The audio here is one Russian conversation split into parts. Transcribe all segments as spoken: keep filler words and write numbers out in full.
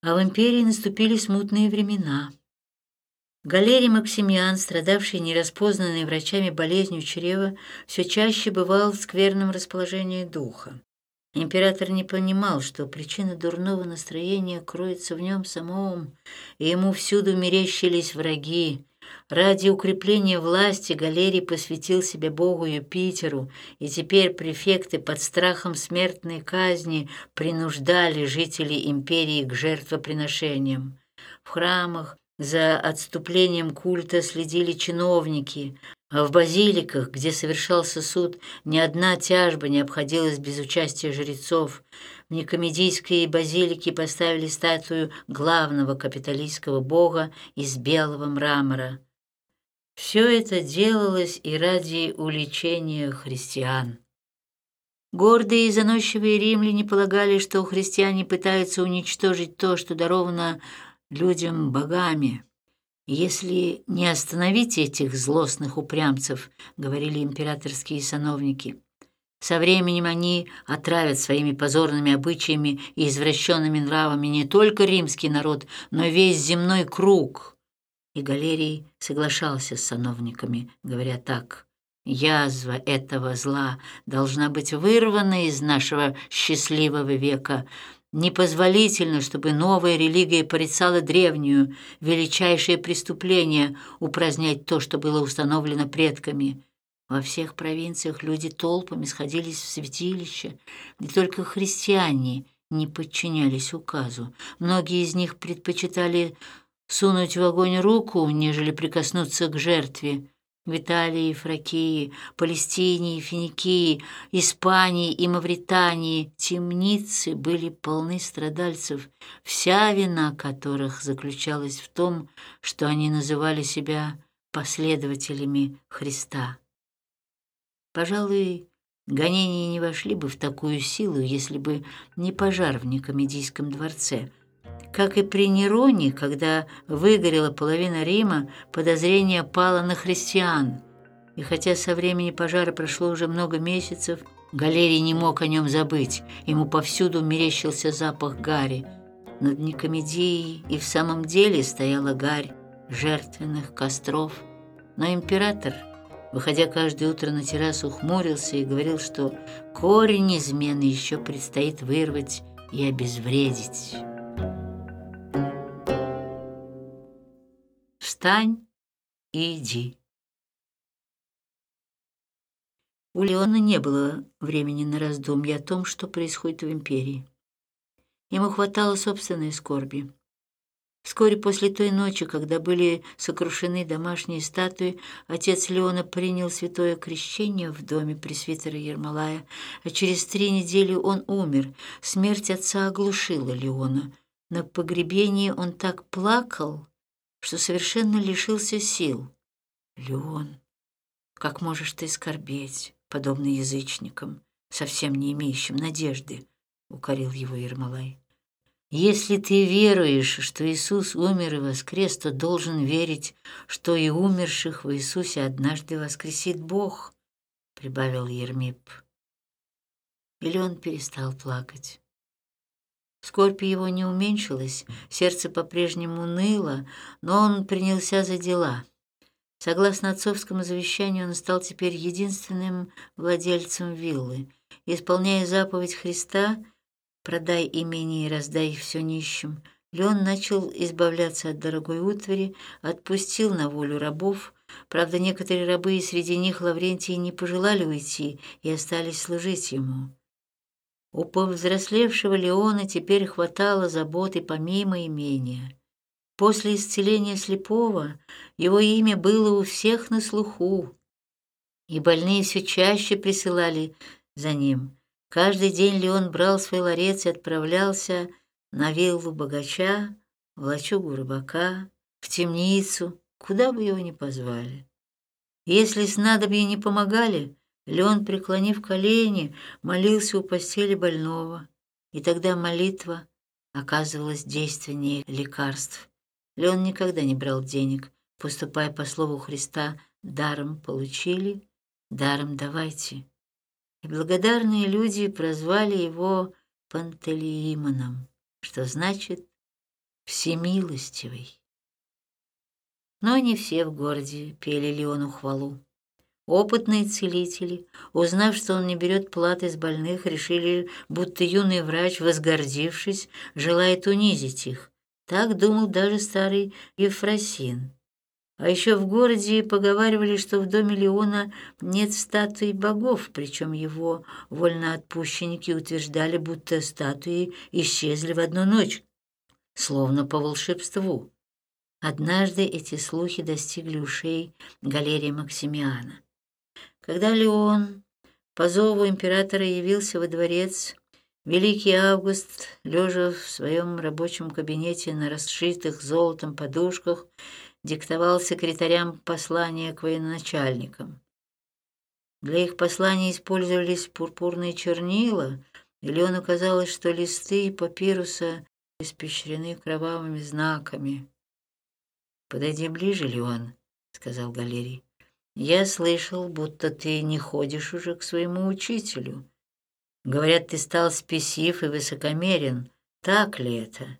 А в империи наступили смутные времена. Галерий Максимиан, страдавший нераспознанной врачами болезнью чрева, все чаще бывал в скверном расположении духа. Император не понимал, что причина дурного настроения кроется в нем самом, и ему всюду мерещились враги. Ради укрепления власти Галерий посвятил себя богу Юпитеру, и теперь префекты под страхом смертной казни принуждали жителей империи к жертвоприношениям. В храмах за отступлением культа следили чиновники, а в базиликах, где совершался суд, ни одна тяжба не обходилась без участия жрецов. В Никомедийской базилике поставили статую главного капитолийского бога из белого мрамора. Все это делалось и ради уличения христиан. Гордые и заносчивые римляне полагали, что христиане пытаются уничтожить то, что даровано людям богами. «Если не остановить этих злостных упрямцев, — говорили императорские сановники, — со временем они отравят своими позорными обычаями и извращенными нравами не только римский народ, но и весь земной круг». И Галерий соглашался с сановниками, говоря так: «Язва этого зла должна быть вырвана из нашего счастливого века. Непозволительно, чтобы новая религия порицала древнюю. Величайшее преступление — упразднять то, что было установлено предками». Во всех провинциях люди толпами сходились в святилища, и только христиане не подчинялись указу. Многие из них предпочитали сунуть в огонь руку, нежели прикоснуться к жертве. В Италии, Фракии, Палестине, Финикии, Испании и Мавритании темницы были полны страдальцев, вся вина которых заключалась в том, что они называли себя последователями Христа. Пожалуй, гонения не вошли бы в такую силу, если бы не пожар в Никомедийском дворце. Как и при Нероне, когда выгорела половина Рима, подозрение пало на христиан. И хотя со времени пожара прошло уже много месяцев, Галерий не мог о нем забыть. Ему повсюду мерещился запах гари. Над Никомедией и в самом деле стояла гарь жертвенных костров. Но император, выходя каждое утро на террасу, хмурился и говорил, что корень измены еще предстоит вырвать и обезвредить. «Встань и иди». У Леона не было времени на раздумья о том, что происходит в империи. Ему хватало собственной скорби. Вскоре после той ночи, когда были сокрушены домашние статуи, отец Леона принял святое крещение в доме пресвитера Ермолая, а через три недели он умер. Смерть отца оглушила Леона. На погребении он так плакал, что совершенно лишился сил. «Леон, как можешь ты скорбеть, подобно язычникам, совсем не имеющим надежды?» — укорил его Ермолай. «Если ты веруешь, что Иисус умер и воскрес, то должен верить, что и умерших в Иисусе однажды воскресит Бог», — прибавил Ермип. И Леон перестал плакать. Скорбь его не уменьшилась, сердце по-прежнему ныло, но он принялся за дела. Согласно отцовскому завещанию, он стал теперь единственным владельцем виллы. Исполняя заповедь Христа «Продай имение и раздай все нищим», Леон начал избавляться от дорогой утвари, отпустил на волю рабов. Правда, некоторые рабы, и среди них Лаврентий, не пожелали уйти и остались служить ему. У повзрослевшего Леона теперь хватало заботы помимо имения. После исцеления слепого его имя было у всех на слуху, и больные все чаще присылали за ним. Каждый день Леон брал свой ларец и отправлялся на виллу богача, в лачугу рыбака, в темницу, куда бы его ни позвали. Если снадобья не помогали, Леон, преклонив колени, молился у постели больного, и тогда молитва оказывалась действеннее лекарств. Леон никогда не брал денег, поступая по слову Христа: «Даром получили, даром давайте». И благодарные люди прозвали его Пантелеимоном, что значит всемилостивый. Но не все в городе пели Леону хвалу. Опытные целители, узнав, что он не берет платы с больных, решили, будто юный врач, возгордившись, желает унизить их. Так думал даже старый Ефросин. А еще в городе поговаривали, что в доме Леона нет статуи богов, причем его вольноотпущенники утверждали, будто статуи исчезли в одну ночь, словно по волшебству. Однажды эти слухи достигли ушей Галерия Максимиана. Когда Леон по зову императора явился во дворец, великий Август, лежа в своем рабочем кабинете на расшитых золотом подушках, диктовал секретарям послания к военачальникам. Для их посланий использовались пурпурные чернила, и Леону казалось, что листы папируса испещрены кровавыми знаками. «Подойди ближе, Леон», — сказал Галерий. «Я слышал, будто ты не ходишь уже к своему учителю. Говорят, ты стал спесив и высокомерен. Так ли это?»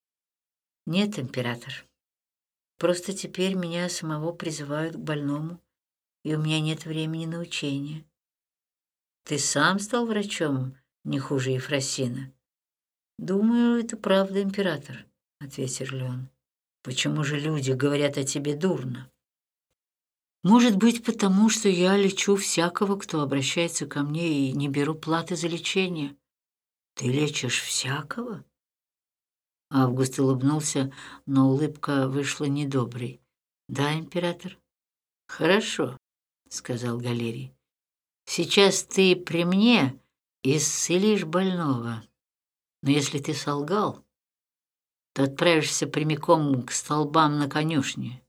«Нет, император. Просто теперь меня самого призывают к больному, и у меня нет времени на учение». «Ты сам стал врачом, не хуже Ефросина?» «Думаю, это правда, император», — ответил Леон. «Почему же люди говорят о тебе дурно?» «Может быть, потому что я лечу всякого, кто обращается ко мне, и не беру платы за лечение». «Ты лечишь всякого?» Август улыбнулся, но улыбка вышла недоброй. «Да, император?» «Хорошо», — сказал Галерий. «Сейчас ты при мне исцелишь больного. Но если ты солгал, то отправишься прямиком к столбам на конюшне».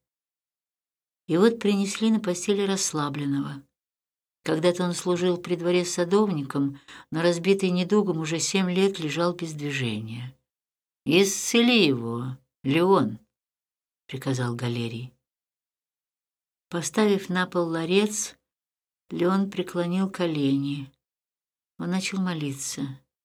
И вот принесли на постели расслабленного. Когда-то он служил при дворе садовником, но разбитый недугом уже семь лет лежал без движения. «Исцели его, Леон», — приказал Галерий. Поставив на пол ларец, Леон преклонил колени. Он начал молиться.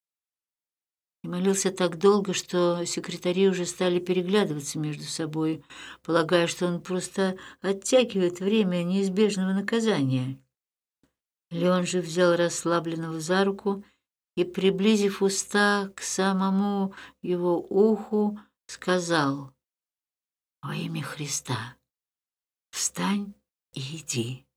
И молился так долго, что секретари уже стали переглядываться между собой, полагая, что он просто оттягивает время неизбежного наказания. Леон же взял расслабленного за руку и, приблизив уста к самому его уху, сказал: «Во имя Христа, встань и иди».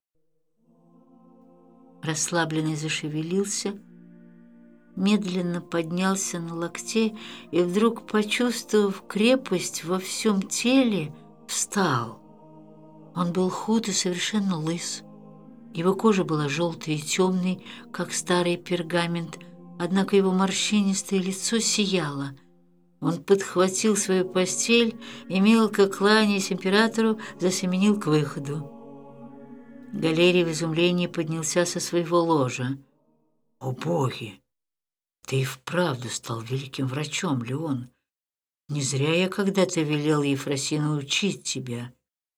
Расслабленный зашевелился, медленно поднялся на локте и, вдруг почувствовав крепость во всем теле, встал. Он был худ и совершенно лыс. Его кожа была желтой и темной, как старый пергамент, однако его морщинистое лицо сияло. Он подхватил свою постель и, мелко кланяясь императору, засеменил к выходу. Галерий в изумлении поднялся со своего ложа. «О боги! Ты и вправду стал великим врачом, Леон. Не зря я когда-то велел Ефросину учить тебя».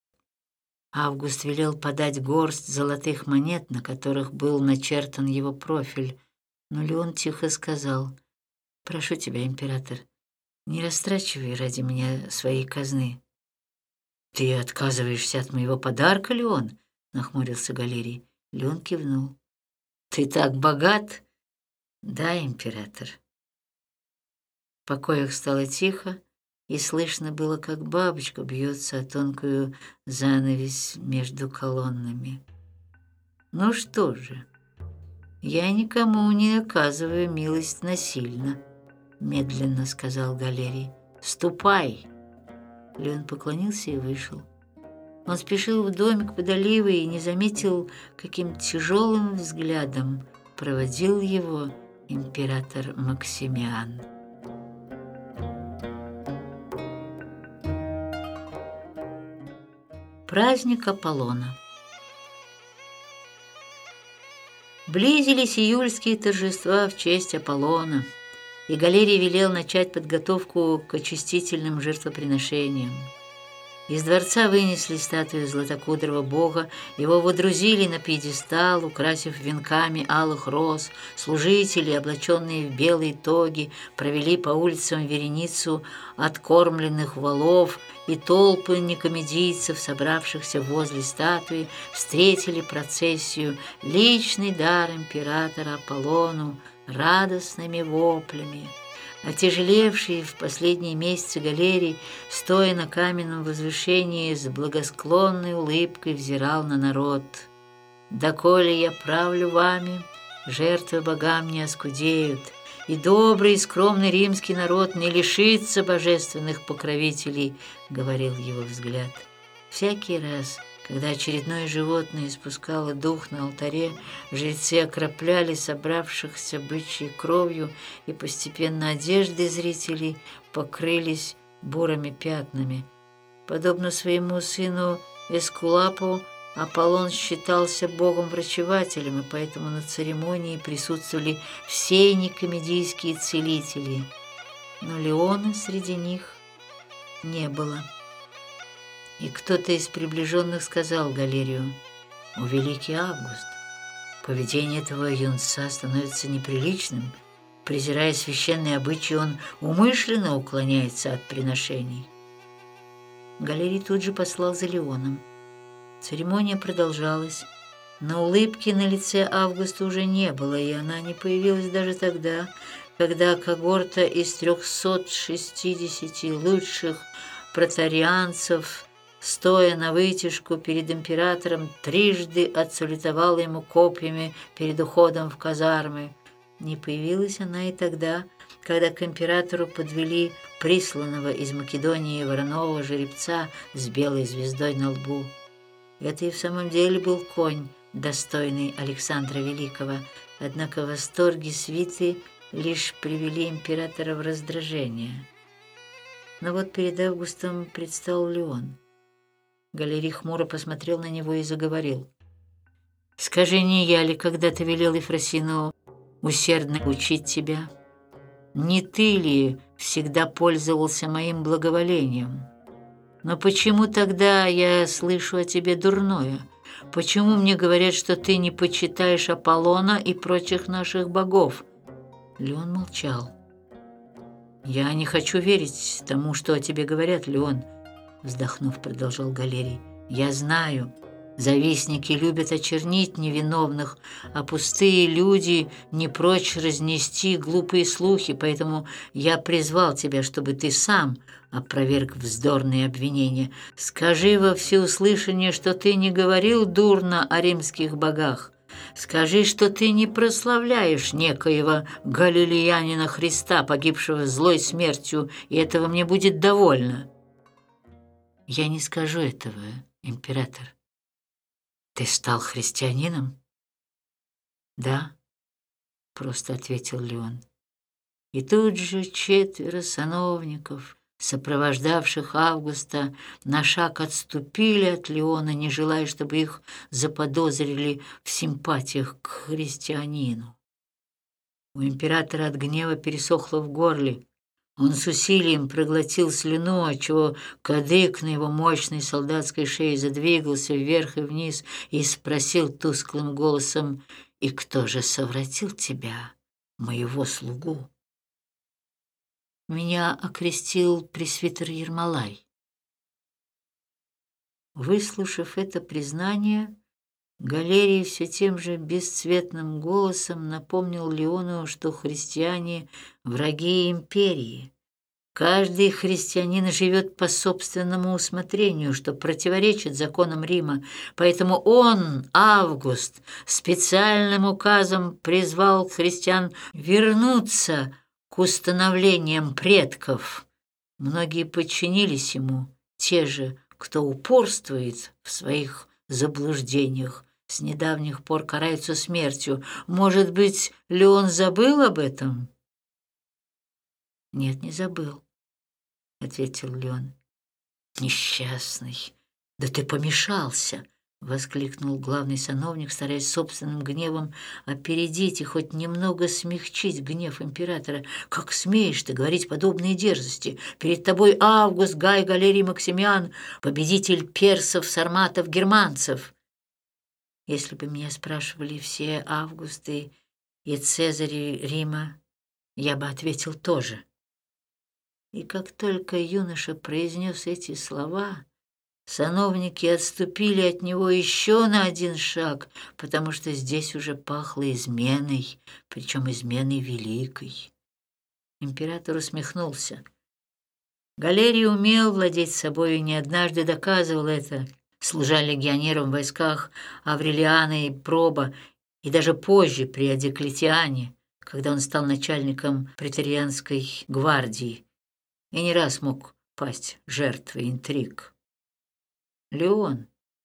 Август велел подать горсть золотых монет, на которых был начертан его профиль, но Леон тихо сказал: «Прошу тебя, император, не растрачивай ради меня своей казны». «Ты отказываешься от моего подарка, Леон?» — нахмурился Галерий. Леон кивнул. «Ты так богат?» «Да, император». В покоях стало тихо, и слышно было, как бабочка бьется о тонкую занавесь между колоннами. «Ну что же, я никому не оказываю милость насильно», — медленно сказал Галерий. «Ступай!» Леон поклонился и вышел. Он спешил в домик под оливой и не заметил, каким тяжелым взглядом проводил его император Максимиан. Праздник Аполлона. Близились июльские торжества в честь Аполлона, и Галерий велел начать подготовку к очистительным жертвоприношениям. Из дворца вынесли статую златокудрого бога, его водрузили на пьедестал, украсив венками алых роз. Служители, облаченные в белые тоги, провели по улицам вереницу откормленных валов, и толпы никомедийцев, собравшихся возле статуи, встретили процессию, личный дар императора Аполлону, радостными воплями. Отяжелевший в последние месяцы Галерий, стоя на каменном возвышении, с благосклонной улыбкой взирал на народ. «Доколе я правлю вами, жертвы богам не оскудеют, и добрый и скромный римский народ не лишится божественных покровителей», — говорил его взгляд. Всякий раз, когда очередное животное испускало дух на алтаре, жрецы окропляли собравшихся бычьей кровью, и постепенно одежды зрителей покрылись бурыми пятнами. Подобно своему сыну Эскулапу, Аполлон считался богом-врачевателем, и поэтому на церемонии присутствовали все никомедийские целители. Но Леона среди них не было. И кто-то из приближенных сказал Галерию: «О, великий Август, поведение этого юнца становится неприличным. Презирая священные обычаи, он умышленно уклоняется от приношений». Галерий тут же послал за Леоном. Церемония продолжалась, но улыбки на лице Августа уже не было, и она не появилась даже тогда, когда когорта из трехсот шестидесяти лучших протарианцев, стоя на вытяжку перед императором, трижды отсалютовала ему копьями перед уходом в казармы. Не появилась она и тогда, когда к императору подвели присланного из Македонии вороного жеребца с белой звездой на лбу. Это и в самом деле был конь, достойный Александра Великого, однако восторги свиты лишь привели императора в раздражение. Но вот перед Августом предстал Леон. Галерий хмуро посмотрел на него и заговорил: «Скажи, не я ли когда-то велел Ефросину усердно учить тебя? Не ты ли всегда пользовался моим благоволением? Но почему тогда я слышу о тебе дурное? Почему мне говорят, что ты не почитаешь Аполлона и прочих наших богов?» Леон молчал. «Я не хочу верить тому, что о тебе говорят, Леон», — вздохнув, продолжал Галерий. «Я знаю, завистники любят очернить невиновных, а пустые люди не прочь разнести глупые слухи, поэтому я призвал тебя, чтобы ты сам опроверг вздорные обвинения. Скажи во всеуслышание, что ты не говорил дурно о римских богах. Скажи, что ты не прославляешь некоего галилеянина Христа, погибшего злой смертью, и этого мне будет довольно». «Я не скажу этого, император». «Ты стал христианином?» «Да», — просто ответил Леон. И тут же четверо сановников, сопровождавших Августа, на шаг отступили от Леона, не желая, чтобы их заподозрили в симпатиях к христианину. У императора от гнева пересохло в горле. Он с усилием проглотил слюну, отчего кадык на его мощной солдатской шее задвигался вверх и вниз, и спросил тусклым голосом: «И кто же совратил тебя, моего слугу?» «Меня окрестил пресвитер Ермолай». Выслушав это признание, Галерий все тем же бесцветным голосом напомнил Леону, что христиане — враги империи. Каждый христианин живет по собственному усмотрению, что противоречит законам Рима, поэтому он, Август, специальным указом призвал христиан вернуться к установлениям предков. Многие подчинились ему, те же, кто упорствует в своих заблуждениях, с недавних пор караются смертью. Может быть, Леон забыл об этом?» «Нет, не забыл», — ответил Леон. «Несчастный, да ты помешался. — воскликнул главный сановник, стараясь собственным гневом опередить и хоть немного смягчить гнев императора. «Как смеешь ты говорить подобные дерзости? Перед тобой Август, Гай, Галерий, Максимиан, победитель персов, сарматов, германцев!» Если бы меня спрашивали все Августы и Цезари Рима, я бы ответил тоже. И как только юноша произнес эти слова, сановники отступили от него еще на один шаг, потому что здесь уже пахло изменой, причем изменой великой. Император усмехнулся. Галерий умел владеть собой и не однажды доказывал это, служа легионером в войсках Аврелиана и Проба, и даже позже при Диоклетиане, когда он стал начальником преторианской гвардии, и не раз мог пасть жертвой интриг. Леон,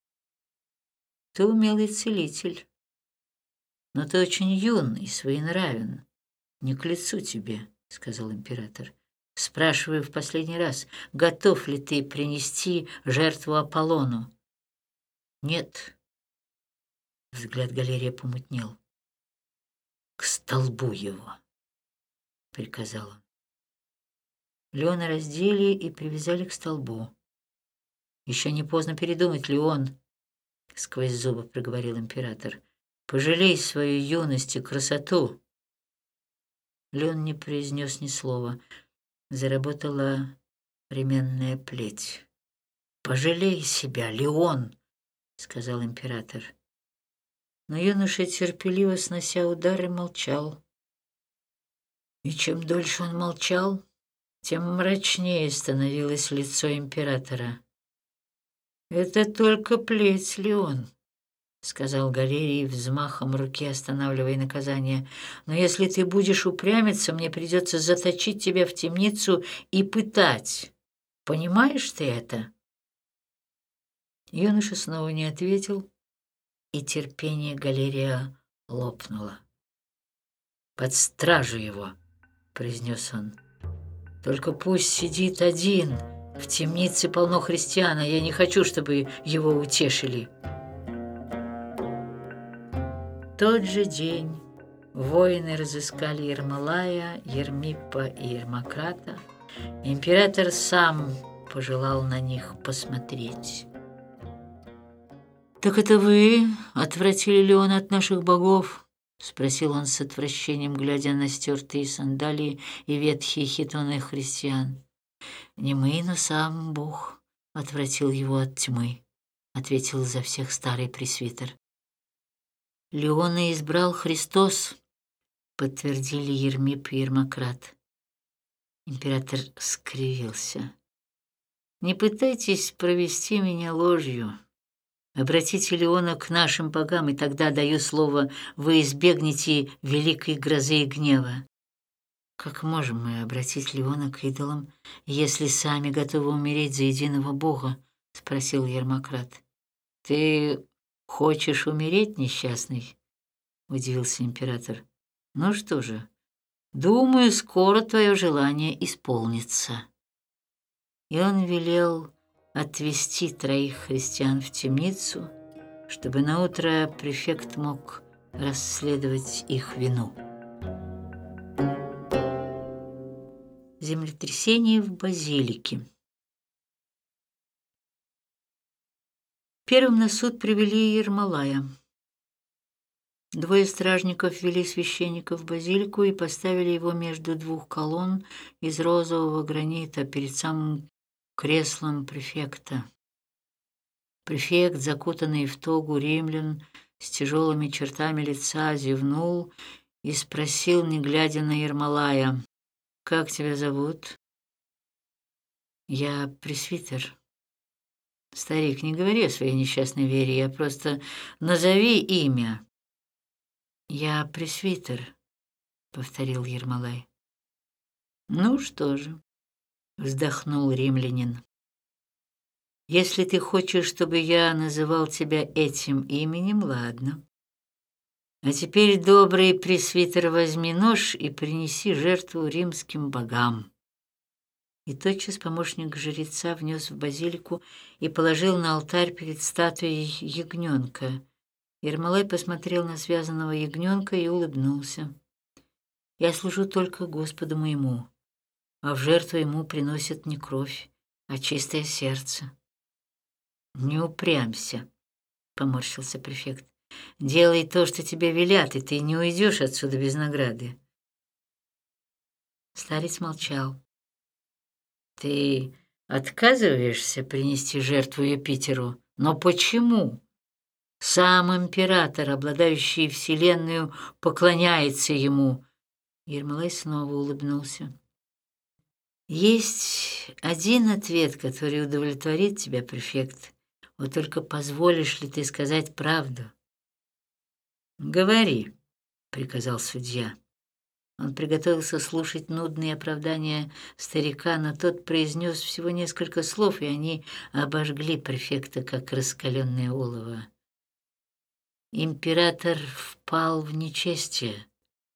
ты умелый целитель, но ты очень юный и своенравен. Не к лицу тебе, — сказал император. Спрашиваю в последний раз, готов ли ты принести жертву Аполлону? Нет. Взгляд Галерия помутнел. К столбу его, — приказал он. Леона раздели и привязали к столбу. «Еще не поздно передумать, Леон», — сквозь зубы проговорил император. «Пожалей свою юность и красоту». Леон не произнес ни слова. Заработала ременная плеть. «Пожалей себя, Леон», — сказал император. Но юноша, терпеливо снося удары, молчал. И чем дольше он молчал, тем мрачнее становилось лицо императора. «Это только плеть, Леон», — сказал Галерий взмахом руки, останавливая наказание. «Но если ты будешь упрямиться, мне придется заточить тебя в темницу и пытать. Понимаешь ты это?» Юноша снова не ответил, и терпение Галерия лопнуло. «Под стражу его», — произнес он. «Только пусть сидит один. В темнице полно христиан, а я не хочу, чтобы его утешили». В тот же день воины разыскали Ермолая, Ермиппа и Ермократа. Император сам пожелал на них посмотреть. «Так это вы отвратили Леона от наших богов?» — спросил он с отвращением, глядя на стертые сандалии и ветхие хитоны христиан. «Не мы, но сам Бог отвратил его от тьмы», — ответил за всех старый пресвитер. «Леона избрал Христос», — подтвердили Ермип и Ермократ. Император скривился. «Не пытайтесь провести меня ложью. Обратите Леона к нашим богам, и тогда, даю слово, вы избегнете великой грозы и гнева». «Как можем мы обратить Леона к идолам, если сами готовы умереть за единого Бога?» — спросил Ермократ. «Ты хочешь умереть, несчастный?» — удивился император. «Ну что же, думаю, скоро твое желание исполнится». И он велел отвести троих христиан в темницу, чтобы наутро префект мог расследовать их вину. Землетрясение в базилике. Первым на суд привели Ермолая. Двое стражников вели священника в базилику и поставили его между двух колонн из розового гранита перед самым креслом префекта. Префект, закутанный в тогу римлян, с тяжелыми чертами лица, зевнул и спросил, не глядя на Ермолая: «Как тебя зовут?» «Я пресвитер». «Старик, не говори о своей несчастной вере, я просто назови имя». «Я пресвитер», — повторил Ермолай. «Ну что же», — вздохнул римлянин. «Если ты хочешь, чтобы я называл тебя этим именем, ладно. А теперь, добрый пресвитер, возьми нож и принеси жертву римским богам». И тотчас помощник жреца внес в базилику и положил на алтарь перед статуей ягненка. Ермолай посмотрел на связанного ягненка и улыбнулся. «Я служу только Господу моему, а в жертву ему приносят не кровь, а чистое сердце». «Не упрямься», — поморщился префект. «Делай то, что тебе велят, и ты не уйдешь отсюда без награды». Старец молчал. «Ты отказываешься принести жертву Юпитеру? Но почему? Сам император, обладающий вселенную, поклоняется ему». Ермолай снова улыбнулся. «Есть один ответ, который удовлетворит тебя, префект. Вот только позволишь ли ты сказать правду?» «Говори», — приказал судья. Он приготовился слушать нудные оправдания старика, но тот произнес всего несколько слов, и они обожгли префекта, как раскаленное олово. Император впал в нечестие.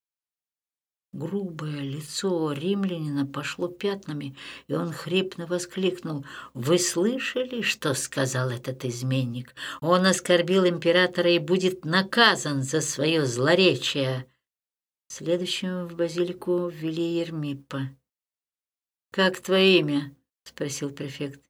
Грубое лицо римлянина пошло пятнами, и он хрипно воскликнул: «Вы слышали, что сказал этот изменник? Он оскорбил императора и будет наказан за свое злоречие». Следующим в базилику ввели Ермиппа. «Как твое имя?» — спросил префект.